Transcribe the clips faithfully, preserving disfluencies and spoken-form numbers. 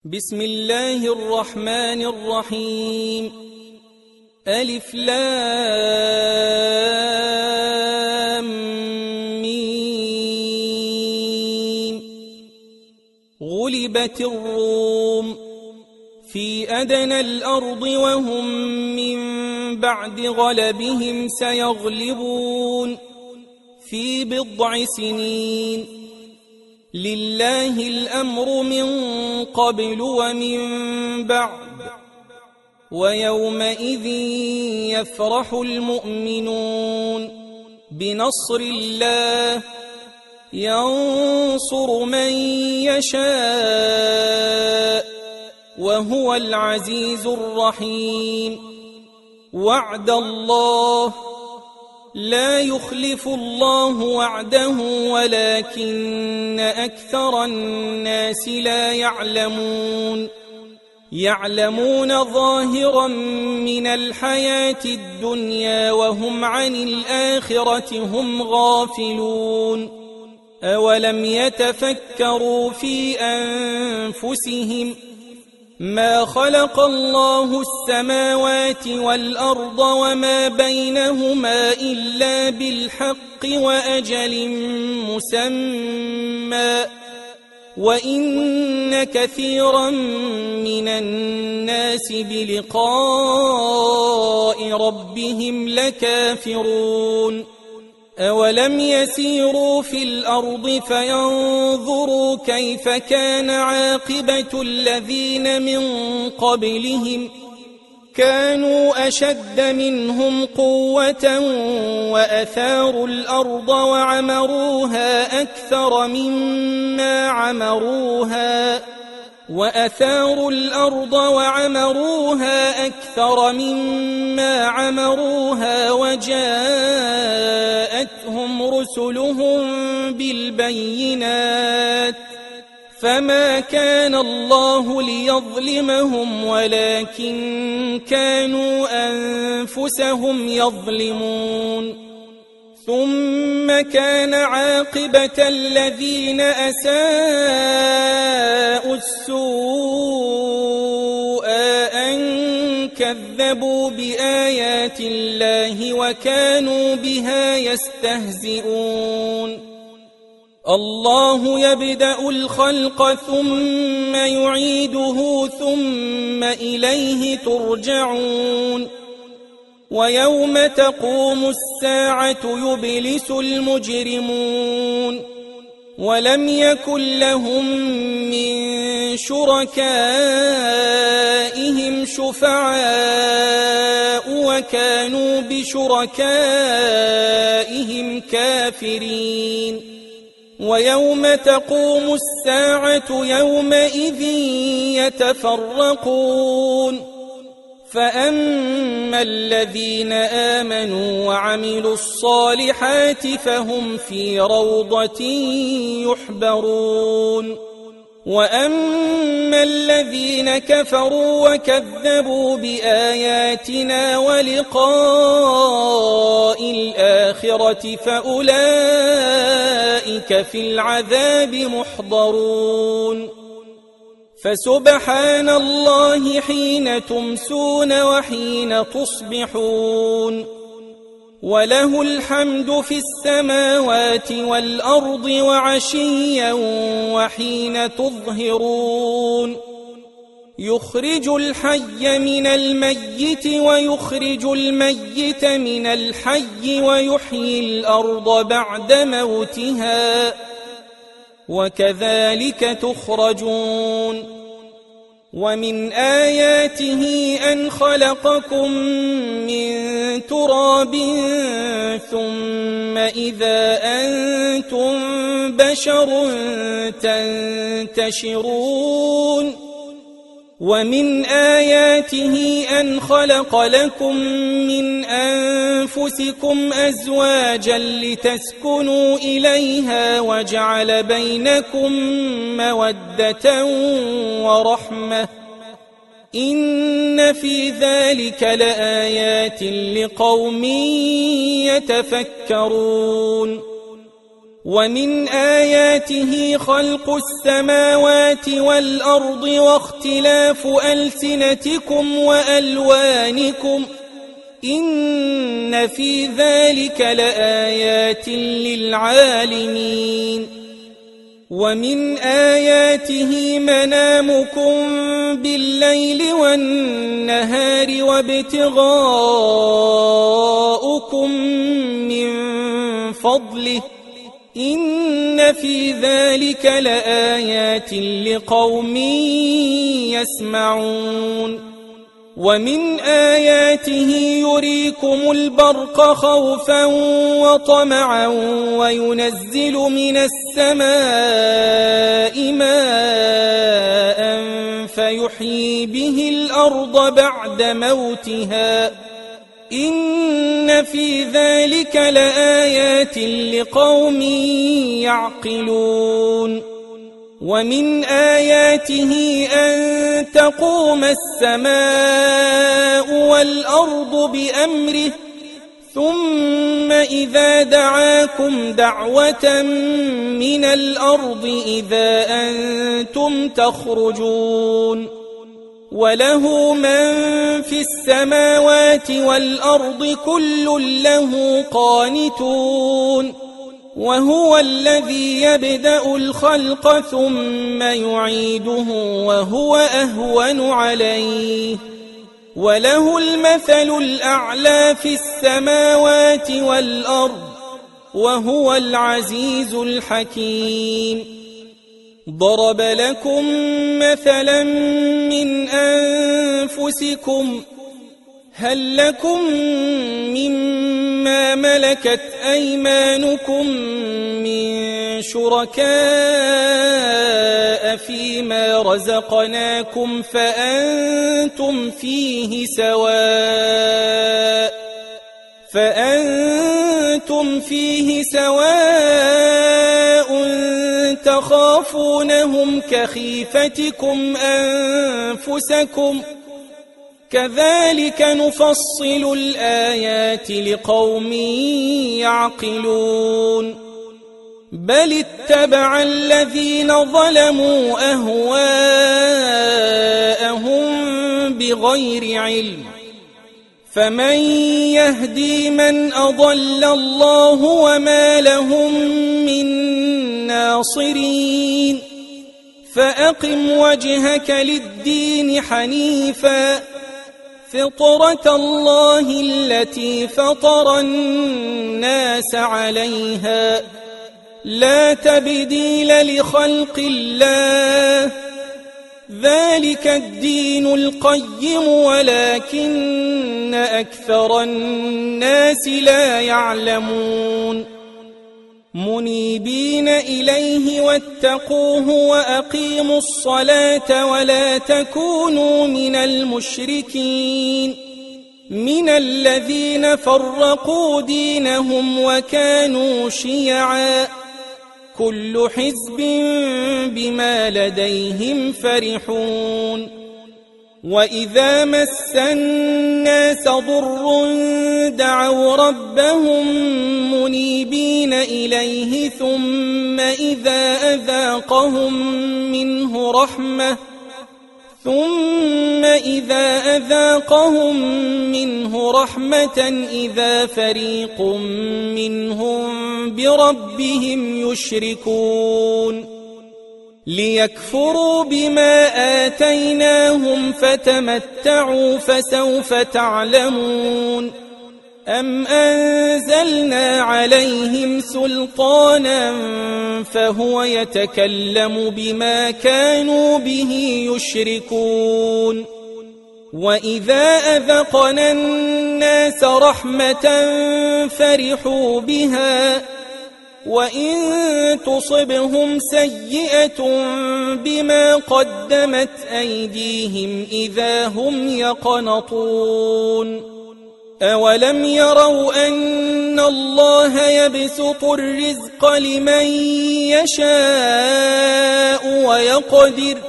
بسم الله الرحمن الرحيم. ألف لام ميم. غلبت الروم في أدنى الأرض وهم من بعد غلبهم سيغلبون في بضع سنين. لله الأمر من قبل ومن بعد ويومئذ يفرح المؤمنون بنصر الله ينصر من يشاء وهو العزيز الرحيم. وعد الله لا يخلف الله وعده ولكن أكثر الناس لا يعلمون. يعلمون ظاهرا من الحياة الدنيا وهم عن الآخرة هم غافلون. أولم يتفكروا في أنفسهم ما خلق الله السماوات والأرض وما بينهما إلا بالحق وأجل مسمى وإن كثيرا من الناس بلقاء ربهم لكافرون. أولم يسيروا في الأرض فينظروا كيف كان عاقبة الذين من قبلهم كانوا أشد منهم قوة وأثاروا الأرض وعمروها أكثر مما عمروها وأثاروا الأرض وعمروها أكثر مما عمروها وجاءتهم رسلهم بالبينات فما كان الله ليظلمهم ولكن كانوا أنفسهم يظلمون. ثم كان عاقبة الذين أساءوا السوء أن كذبوا بآيات الله وكانوا بها يستهزئون. الله يبدأ الخلق ثم يعيده ثم إليه ترجعون. ويوم تقوم الساعة يبلس المجرمون ولم يكن لهم من شركائهم شفعاء وكانوا بشركائهم كافرين. ويوم تقوم الساعة يومئذ يتفرقون فأما الذين آمنوا وعملوا الصالحات فهم في روضة يحبرون. وأما الذين كفروا وكذبوا بآياتنا ولقاء الآخرة فأولئك في العذاب محضرون. فسبحان الله حين تمسون وحين تصبحون وله الحمد في السماوات والأرض وعشيا وحين تظهرون. يخرج الحي من الميت ويخرج الميت من الحي ويحيي الأرض بعد موتها وكذلك تخرجون. ومن آياته أن خلقكم من تراب ثم إذا أنتم بشر تنتشرون. ومن آياته أن خلق لكم من أنفسكم أزواجا لتسكنوا إليها وجعل بينكم مودة ورحمة إن في ذلك لآيات لقوم يتفكرون. ومن آياته خلق السماوات والأرض واختلاف ألسنتكم وألوانكم إن في ذلك لآيات للعالمين ومن آياته منامكم بالليل والنهار وابتغاؤكم من فضله إن في ذلك لآيات لقوم يسمعون ومن آياته يريكم البرق خوفا وطمعا وينزل من السماء ماء فيحيي به الأرض بعد موتها إن في ذلك لآيات لقوم يعقلون ومن آياته أن تقوم السماء والأرض بأمره ثم إذا دعاكم دعوة من الأرض إذا أنتم تخرجون وله من في السماوات والأرض كل له قانتون وهو الذي يبدأ الخلق ثم يعيده وهو أهون عليه وله المثل الأعلى في السماوات والأرض وهو العزيز الحكيم ضرب لكم مثلا من أنفسكم هل لكم مما ملكت أيمانكم من شركاء فيما رزقناكم فأنتم فيه سواء فأنتم فيه سواء تخافونهم كخيفتكم أنفسكم كذلك نفصل الآيات لقوم يعقلون بل اتبع الذين ظلموا أهواءهم بغير علم فمن يهدي من أضل الله وما لهم من ناصرين فأقم وجهك للدين حنيفا فطرة الله التي فطر الناس عليها لا تبديل لخلق الله ذلك الدين القيم ولكن أكثر الناس لا يعلمون منيبين إليه واتقوه وأقيموا الصلاة ولا تكونوا من المشركين من الذين فرقوا دينهم وكانوا شيعا كل حزب بما لديهم فرحون وإذا مس الناس ضر دعوا ربهم منيبين إليه ثم إذا أذاقهم منه رحمة ثم إذا أذاقهم منه رحمة إذا فريق منهم بربهم يشركون ليكفروا بما آتيناهم فتمتعوا فسوف تعلمون أم أنزلنا عليهم سلطانا فهو يتكلم بما كانوا به يشركون وإذا أذقنا الناس رحمة فرحوا بها وإن تصبهم سيئة بما قدمت أيديهم إذا هم يقنطون أولم يروا أن الله يبسط الرزق لمن يشاء ويقدر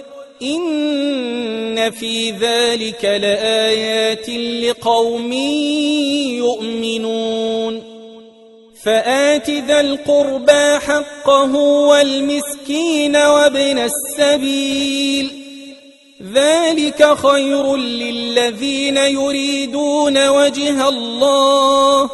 إن في ذلك لآيات لقوم يؤمنون فآت ذا القربى حقه والمسكين وابن السبيل ذلك خير للذين يريدون وجه الله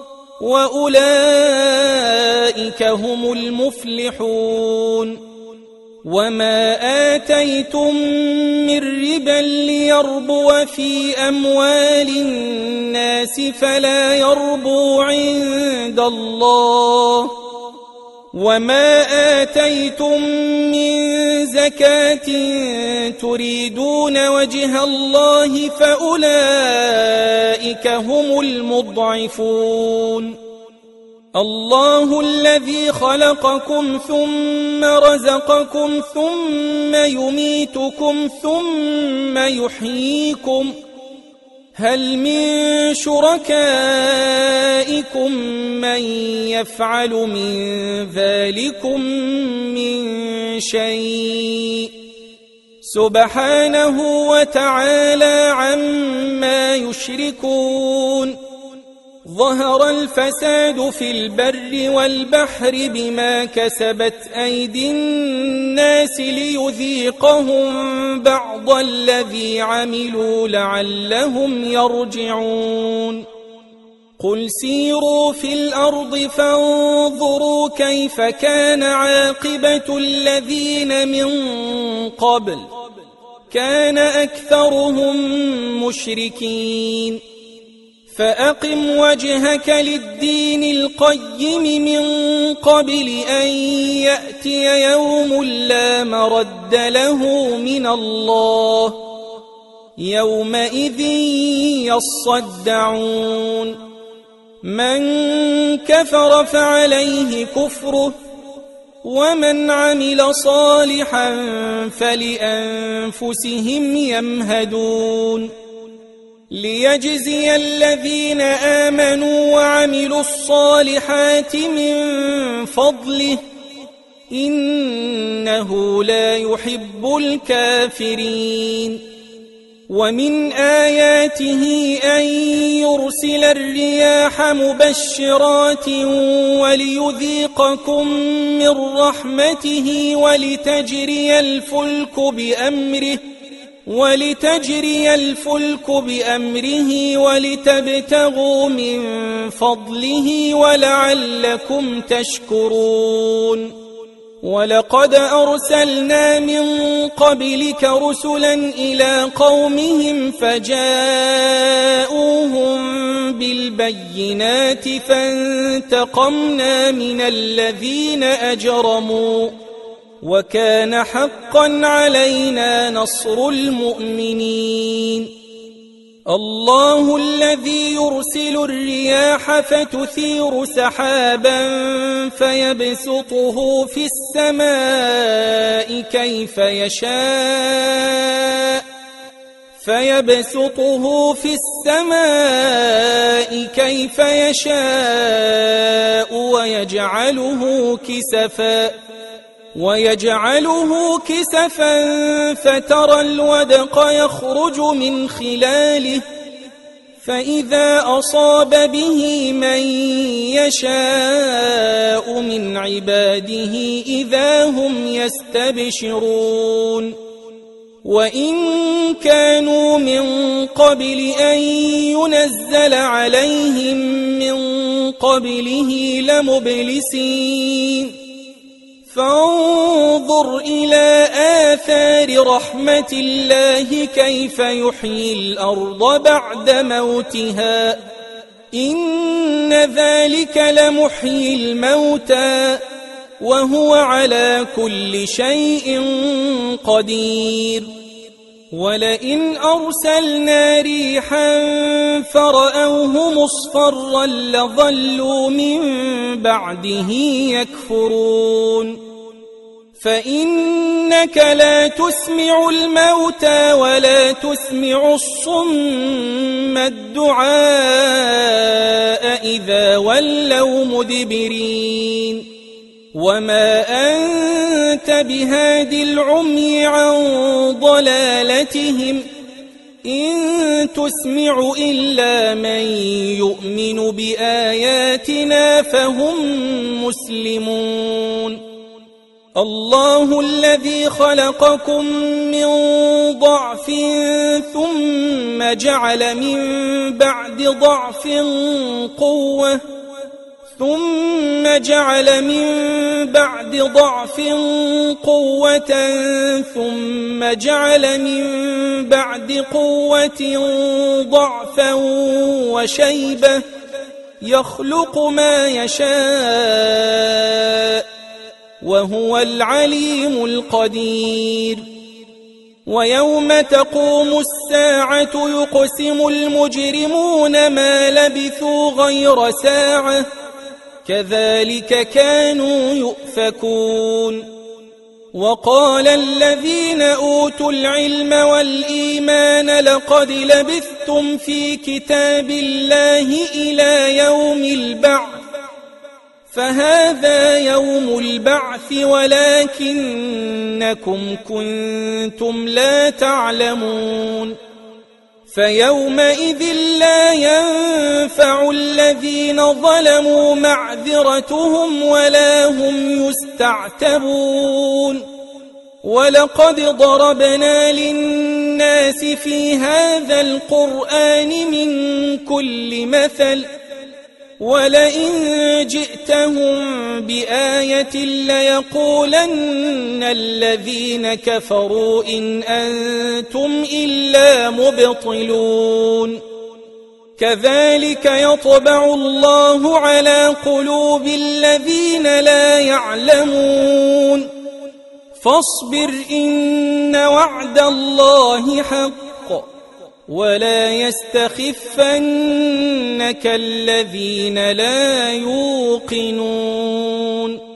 وأولئك هم المفلحون وما آتيتم من ربا ليربو في أموال الناس فلا يربو عند الله وما آتيتم من زكاة تريدون وجه الله فأولئك هم المضعفون الله الذي خلقكم ثم رزقكم ثم يميتكم ثم يحييكم هل من شركائكم من يفعل من ذلكم من شيء سبحانه وتعالى عما يشركون ظهر الفساد في البر والبحر بما كسبت أيدي الناس ليذيقهم بعض الذي عملوا لعلهم يرجعون قل سيروا في الأرض فانظروا كيف كان عاقبة الذين من قبل كان أكثرهم مشركين فأقم وجهك للدين القيم من قبل أن يأتي يوم لا مرد له من الله يومئذ يصدعون من كفر فعليه كفره ومن عمل صالحا فلأنفسهم يمهدون ليجزي الذين آمنوا وعملوا الصالحات من فضله إنه لا يحب الكافرين ومن آياته أن يرسل الرياح مبشرات وليذيقكم من رحمته ولتجري الفلك بأمره ولتجري الفلك بأمره ولتبتغوا من فضله ولعلكم تشكرون ولقد أرسلنا من قبلك رسلا إلى قومهم فجاءوهم بالبينات فانتقمنا من الذين أجرموا وكان حقا علينا نصر المؤمنين الله الذي يرسل الرياح فتثير سحابا فيبسطه في السماء كيف يشاء فيبسطه في السماء كيف يشاء ويجعله كسفا ويجعله كسفا فترى الودق يخرج من خلاله فإذا أصاب به من يشاء من عباده إذا هم يستبشرون وإن كانوا من قبل أن ينزل عليهم من قبله لمبلسين فانظر إلى آثار رحمة الله كيف يحيي الأرض بعد موتها إن ذلك لمحيي الموتى وهو على كل شيء قدير ولئن أرسلنا ريحا فرأوه مصفرا لظلوا من بعده يكفرون فإنك لا تسمع الموتى ولا تسمع الصم الدعاء إذا ولوا مدبرين وما أنت بهاد العمي عن ضلالتهم إن تسمع إلا من يؤمن بآياتنا فهم مسلمون الله الذي خلقكم من ضعف ثم جعل من بعد ضعف قوة ثم جعل من بعد ضعف قوة ثم جعل من بعد قوة ضعفا وشيبة يخلق ما يشاء وهو العليم القدير ويوم تقوم الساعة يقسم المجرمون ما لبثوا غير ساعة كذلك كانوا يؤفكون وقال الذين أوتوا العلم والإيمان لقد لبثتم في كتاب الله إلى يوم البعث فهذا يوم البعث ولكنكم كنتم لا تعلمون فيومئذ لا ينفع الذين ظلموا معذرتهم ولا هم يستعتبون ولقد ضربنا للناس في هذا القرآن من كل مثل ولئن جئتهم بآية ليقولن الذين كفروا إن أنتم إلا مبطلون كذلك يطبع الله على قلوب الذين لا يعلمون فاصبر إن وعد الله حق ولا يستخفنك الذين لا يوقنون